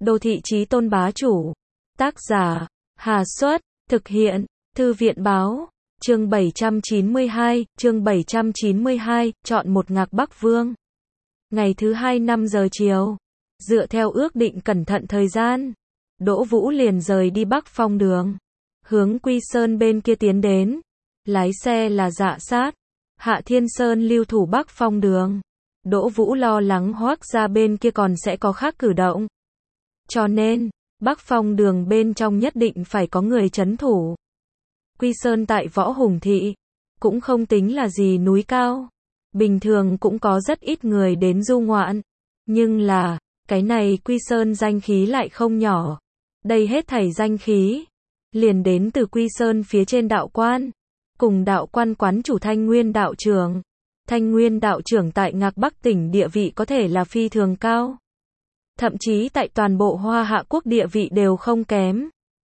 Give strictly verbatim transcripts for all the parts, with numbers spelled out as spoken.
Đô thị chí tôn bá chủ. Tác giả, Hà Xuất, thực hiện, Thư viện báo, chương bảy trăm chín mươi hai, chương bảy trăm chín mươi hai, chọn một ngạc Bắc Vương. Ngày thứ hai năm giờ chiều, dựa theo ước định cẩn thận thời gian, Đỗ Vũ liền rời đi Bắc Phong đường, hướng Quy Sơn bên kia tiến đến. Lái xe là Dạ Sát, Hạ Thiên Sơn lưu thủ Bắc Phong đường. Đỗ Vũ lo lắng Hoắc gia bên kia còn sẽ có khác cử động. Cho nên, Bắc Phong đường bên trong nhất định phải có người trấn thủ. Quy Sơn tại Võ Hùng Thị, cũng không tính là gì núi cao. Bình thường cũng có rất ít người đến du ngoạn. Nhưng là, cái này Quy Sơn danh khí lại không nhỏ. Đây hết thảy danh khí, liền đến từ Quy Sơn phía trên đạo quan. Cùng đạo quan quán chủ Thanh Nguyên đạo trưởng. Thanh Nguyên đạo trưởng tại Ngạc Bắc tỉnh địa vị có thể là phi thường cao. Thậm chí tại toàn bộ Hoa Hạ quốc địa vị đều không kém.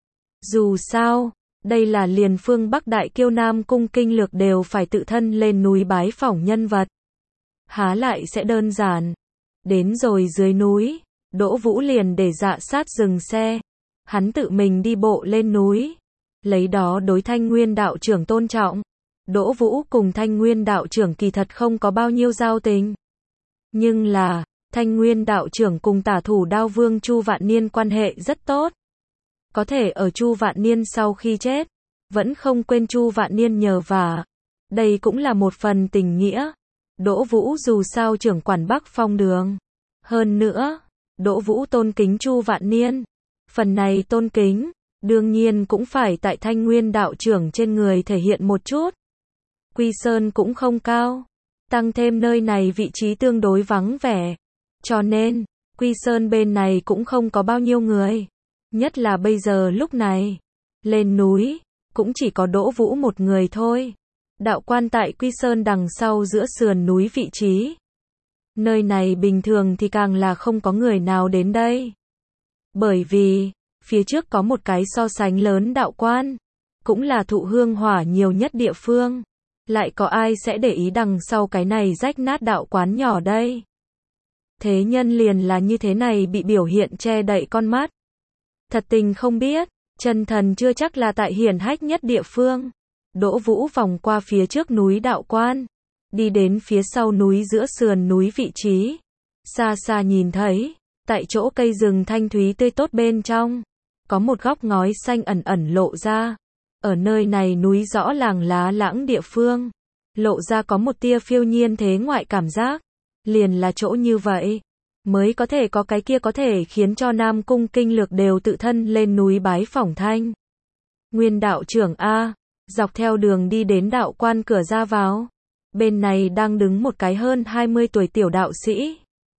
Dù sao, đây là liền phương Bắc đại kiêu Nam cung kinh lược đều phải tự thân lên núi bái phỏng nhân vật. Há lại sẽ đơn giản. Đến rồi dưới núi, Đỗ Vũ liền để Dạ Sát dừng xe. Hắn tự mình đi bộ lên núi. Lấy đó đối Thanh Nguyên đạo trưởng tôn trọng. Đỗ Vũ cùng Thanh Nguyên đạo trưởng kỳ thật không có bao nhiêu giao tình. Nhưng là, Thanh Nguyên đạo trưởng cùng tả thủ đao vương Chu Vạn Niên quan hệ rất tốt. Có thể ở Chu Vạn Niên sau khi chết, vẫn không quên Chu Vạn Niên nhờ vả. Đây cũng là một phần tình nghĩa. Đỗ Vũ dù sao trưởng quản Bắc Phong đường. Hơn nữa, Đỗ Vũ tôn kính Chu Vạn Niên. Phần này tôn kính, đương nhiên cũng phải tại Thanh Nguyên đạo trưởng trên người thể hiện một chút. Quy Sơn cũng không cao, tăng thêm nơi này vị trí tương đối vắng vẻ. Cho nên, Quy Sơn bên này cũng không có bao nhiêu người. Nhất là bây giờ lúc này, lên núi, cũng chỉ có Đỗ Vũ một người thôi. Đạo quan tại Quy Sơn đằng sau giữa sườn núi vị trí. Nơi này bình thường thì càng là không có người nào đến đây. Bởi vì, phía trước có một cái so sánh lớn đạo quan, cũng là thụ hương hỏa nhiều nhất địa phương. Lại có ai sẽ để ý đằng sau cái này rách nát đạo quán nhỏ đây? Thế nhân liền là như thế này bị biểu hiện che đậy con mắt. Thật tình không biết, chân thần chưa chắc là tại hiển hách nhất địa phương. Đỗ Vũ vòng qua phía trước núi đạo quan, đi đến phía sau núi giữa sườn núi vị trí. Xa xa nhìn thấy, tại chỗ cây rừng thanh thúy tươi tốt bên trong, có một góc ngói xanh ẩn ẩn lộ ra. Ở nơi này núi rõ làng lá lãng địa phương, lộ ra có một tia phiêu nhiên thế ngoại cảm giác. Liền là chỗ như vậy, mới có thể có cái kia có thể khiến cho Nam cung kinh lược đều tự thân lên núi bái phỏng Thanh Nguyên đạo trưởng A. Dọc theo đường đi đến đạo quan cửa ra vào. Bên này đang đứng một cái hơn hai mươi tuổi tiểu đạo sĩ.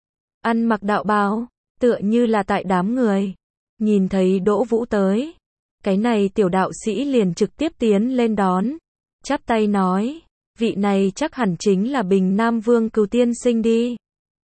Ăn mặc đạo bào, tựa như là tại đám người. Nhìn thấy Đỗ Vũ tới. Cái này tiểu đạo sĩ liền trực tiếp tiến lên đón. Chắp tay nói, vị này chắc hẳn chính là Bình Nam Vương Cừu Tiên Sinh đi.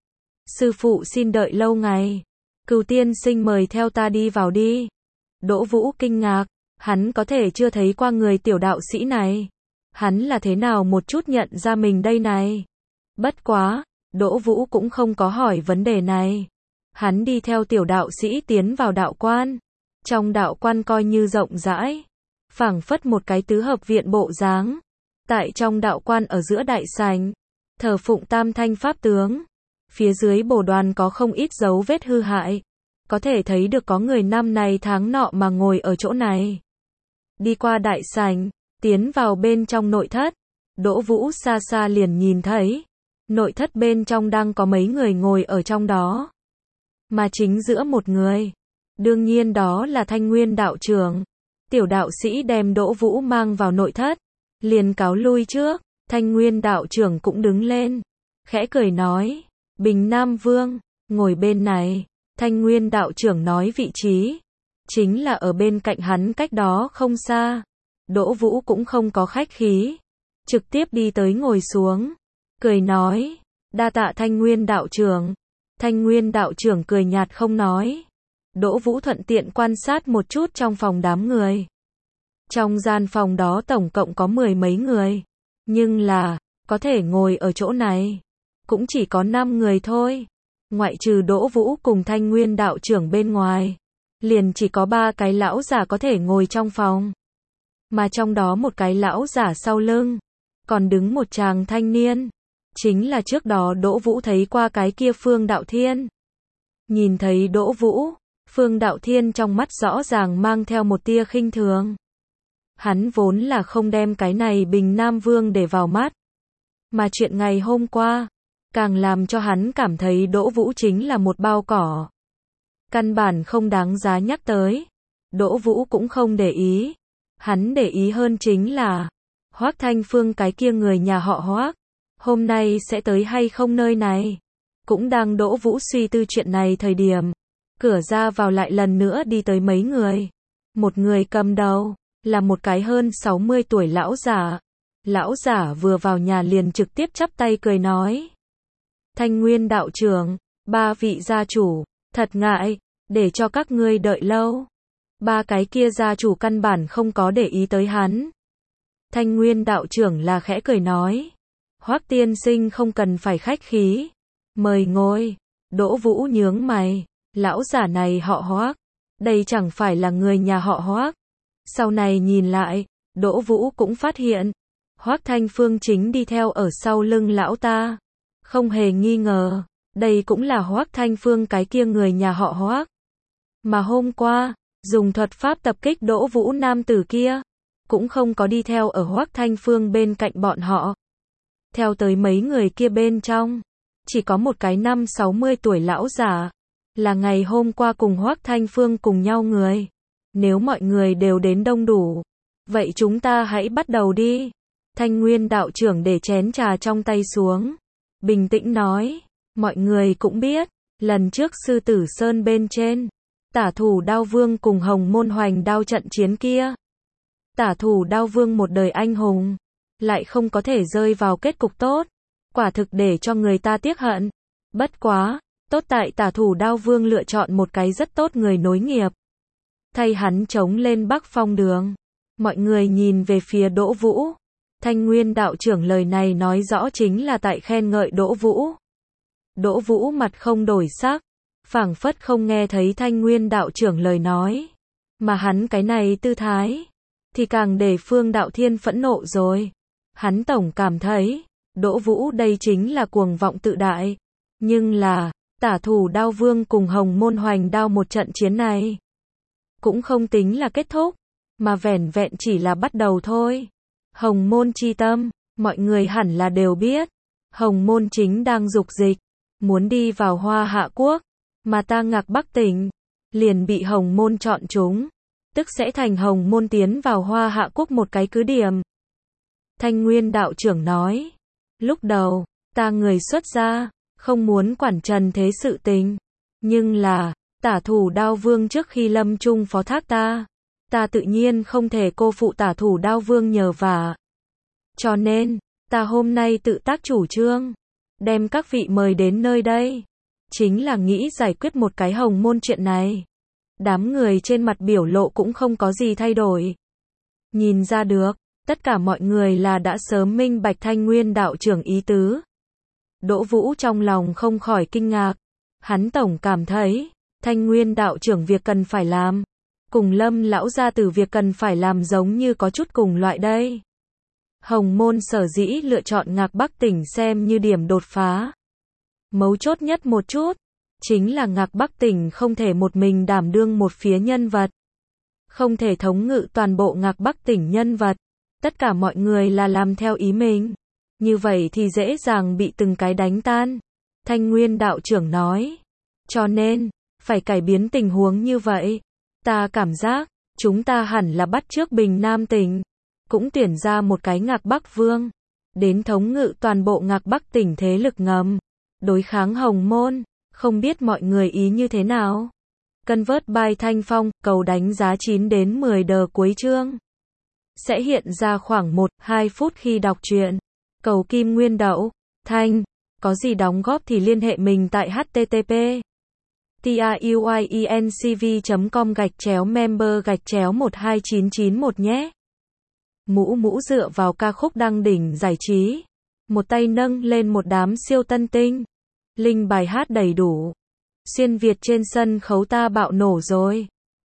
Sư phụ xin đợi lâu ngày. Cừu Tiên Sinh mời theo ta đi vào đi. Đỗ Vũ kinh ngạc, hắn có thể chưa thấy qua người tiểu đạo sĩ này. Hắn là thế nào một chút nhận ra mình đây này. Bất quá, Đỗ Vũ cũng không có hỏi vấn đề này. Hắn đi theo tiểu đạo sĩ tiến vào đạo quan. Trong đạo quan coi như rộng rãi, phảng phất một cái tứ hợp viện bộ dáng. Tại trong đạo quan ở giữa đại sảnh, thờ phụng tam thanh pháp tướng. Phía dưới bồ đoàn có không ít dấu vết hư hại. Có thể thấy được có người năm này tháng nọ mà ngồi ở chỗ này. Đi qua đại sảnh, tiến vào bên trong nội thất. Đỗ Vũ xa xa liền nhìn thấy. Nội thất bên trong đang có mấy người ngồi ở trong đó. Mà chính giữa một người. Đương nhiên đó là Thanh Nguyên đạo trưởng. Tiểu đạo sĩ đem Đỗ Vũ mang vào nội thất. Liền cáo lui trước. Thanh Nguyên đạo trưởng cũng đứng lên. Khẽ cười nói. Bình Nam Vương, ngồi bên này. Thanh Nguyên đạo trưởng nói vị trí. Chính là ở bên cạnh hắn cách đó không xa. Đỗ Vũ cũng không có khách khí. Trực tiếp đi tới ngồi xuống. Cười nói. Đa tạ Thanh Nguyên đạo trưởng. Thanh Nguyên đạo trưởng cười nhạt không nói. Đỗ Vũ thuận tiện quan sát một chút trong phòng đám người. Trong gian phòng đó tổng cộng có mười mấy người. Nhưng là, có thể ngồi ở chỗ này. Cũng chỉ có năm người thôi. ngoại trừ Đỗ Vũ cùng Thanh Nguyên đạo trưởng bên ngoài, liền chỉ có ba cái lão giả có thể ngồi trong phòng. Mà trong đó một cái lão giả sau lưng, còn đứng một chàng thanh niên. Chính là trước đó Đỗ Vũ thấy qua cái kia Phương Đạo Thiên. Nhìn thấy Đỗ Vũ, Phương Đạo Thiên trong mắt rõ ràng mang theo một tia khinh thường. Hắn vốn là không đem cái này Bình Nam Vương để vào mắt. Mà chuyện ngày hôm qua, càng làm cho hắn cảm thấy Đỗ Vũ chính là một bao cỏ. Căn bản không đáng giá nhắc tới. Đỗ Vũ cũng không để ý. Hắn để ý hơn chính là Hoắc Thanh Phương cái kia người nhà họ Hoắc, hôm nay sẽ tới hay không nơi này. Cũng đang Đỗ Vũ suy tư chuyện này thời điểm, cửa ra vào lại lần nữa đi tới mấy người. Một người cầm đầu là một cái hơn sáu mươi tuổi lão giả. Lão giả vừa vào nhà liền trực tiếp chắp tay cười nói: Thanh Nguyên đạo trưởng, ba vị gia chủ, thật ngại, để cho các ngươi đợi lâu. Ba cái kia gia chủ căn bản không có để ý tới hắn. Thanh Nguyên đạo trưởng là khẽ cười nói: Hoắc tiên sinh không cần phải khách khí. Mời ngồi. Đỗ Vũ nhướng mày. Lão giả này họ Hoắc. Đây chẳng phải là người nhà họ Hoắc. Sau này nhìn lại, Đỗ Vũ cũng phát hiện Hoắc Thanh Phương chính đi theo ở sau lưng lão ta. Không hề nghi ngờ, đây cũng là Hoắc Thanh Phương cái kia người nhà họ Hoắc. Mà hôm qua, dùng thuật pháp tập kích Đỗ Vũ nam tử kia, cũng không có đi theo ở Hoắc Thanh Phương bên cạnh bọn họ. Theo tới mấy người kia bên trong, chỉ có một cái năm sáu mươi tuổi lão giả, là ngày hôm qua cùng Hoắc Thanh Phương cùng nhau người. Nếu mọi người đều đến đông đủ, vậy chúng ta hãy bắt đầu đi. Thanh Nguyên đạo trưởng để chén trà trong tay xuống, bình tĩnh nói: mọi người cũng biết, lần trước Sư Tử Sơn bên trên, Tả Thủ Đao Vương cùng Hồng Môn Hoành Đao trận chiến kia. Tả Thủ Đao Vương một đời anh hùng, lại không có thể rơi vào kết cục tốt, quả thực để cho người ta tiếc hận. Bất quá, tốt tại Tả Thủ Đao Vương lựa chọn một cái rất tốt người nối nghiệp, thay hắn chống lên Bắc Phong đường. Mọi người nhìn về phía Đỗ Vũ. Thanh Nguyên đạo trưởng lời này nói rõ chính là tại khen ngợi Đỗ Vũ. Đỗ Vũ mặt không đổi sắc, phảng phất không nghe thấy Thanh Nguyên đạo trưởng lời nói. Mà hắn cái này tư thái, thì càng để Phương Đạo Thiên phẫn nộ rồi. Hắn tổng cảm thấy, Đỗ Vũ đây chính là cuồng vọng tự đại. Nhưng là, Tả Thủ Đao Vương cùng Hồng Môn Hoành Đao một trận chiến này, cũng không tính là kết thúc, mà vẻn vẹn chỉ là bắt đầu thôi. Hồng Môn chi tâm, mọi người hẳn là đều biết. Hồng Môn chính đang dục dịch, muốn đi vào Hoa Hạ Quốc, mà ta Ngạc Bắc tỉnh, liền bị Hồng Môn chọn chúng, tức sẽ thành Hồng Môn tiến vào Hoa Hạ Quốc một cái cứ điểm. Thanh Nguyên đạo trưởng nói, lúc đầu, ta người xuất gia, không muốn quản trần thế sự tình, nhưng là, Tả Thủ Đao Vương trước khi lâm chung phó thác ta, ta tự nhiên không thể cô phụ Tả Thủ Đao Vương nhờ vả. Cho nên, ta hôm nay tự tác chủ trương, đem các vị mời đến nơi đây, chính là nghĩ giải quyết một cái Hồng Môn chuyện này. Đám người trên mặt biểu lộ cũng không có gì thay đổi. Nhìn ra được, tất cả mọi người là đã sớm minh bạch Thanh Nguyên đạo trưởng ý tứ. Đỗ Vũ trong lòng không khỏi kinh ngạc. Hắn tổng cảm thấy, Thanh Nguyên đạo trưởng việc cần phải làm, cùng Lâm lão gia tử việc cần phải làm giống như có chút cùng loại đây. Hồng Môn sở dĩ lựa chọn Ngạc Bắc tỉnh xem như điểm đột phá. Mấu chốt nhất một chút, chính là Ngạc Bắc tỉnh không thể một mình đảm đương một phía nhân vật. Không thể thống ngự toàn bộ Ngạc Bắc tỉnh nhân vật. Tất cả mọi người là làm theo ý mình. Như vậy thì dễ dàng bị từng cái đánh tan. Thanh Nguyên đạo trưởng nói. Cho nên, phải cải biến tình huống như vậy. Ta cảm giác, chúng ta hẳn là bắt chước Bình Nam tỉnh, cũng tuyển ra một cái Ngạc Bắc Vương, đến thống ngự toàn bộ Ngạc Bắc tỉnh thế lực ngầm, đối kháng Hồng Môn. Không biết mọi người ý như thế nào? Convert by Thanh Phong, cầu đánh giá chín đến mười đờ cuối chương. Sẽ hiện ra khoảng một đến hai phút khi đọc truyện. Cầu Kim Nguyên Đậu, Thanh, có gì đóng góp thì liên hệ mình tại http truyencv chấm com gạch chéo member gạch chéo một hai chín chín một nhé. Mũ Mũ dựa vào ca khúc đăng đỉnh giải trí, một tay nâng lên một đám siêu tân tinh, Linh bài hát đầy đủ. Xuyên Việt trên sân khấu ta bạo nổ rồi.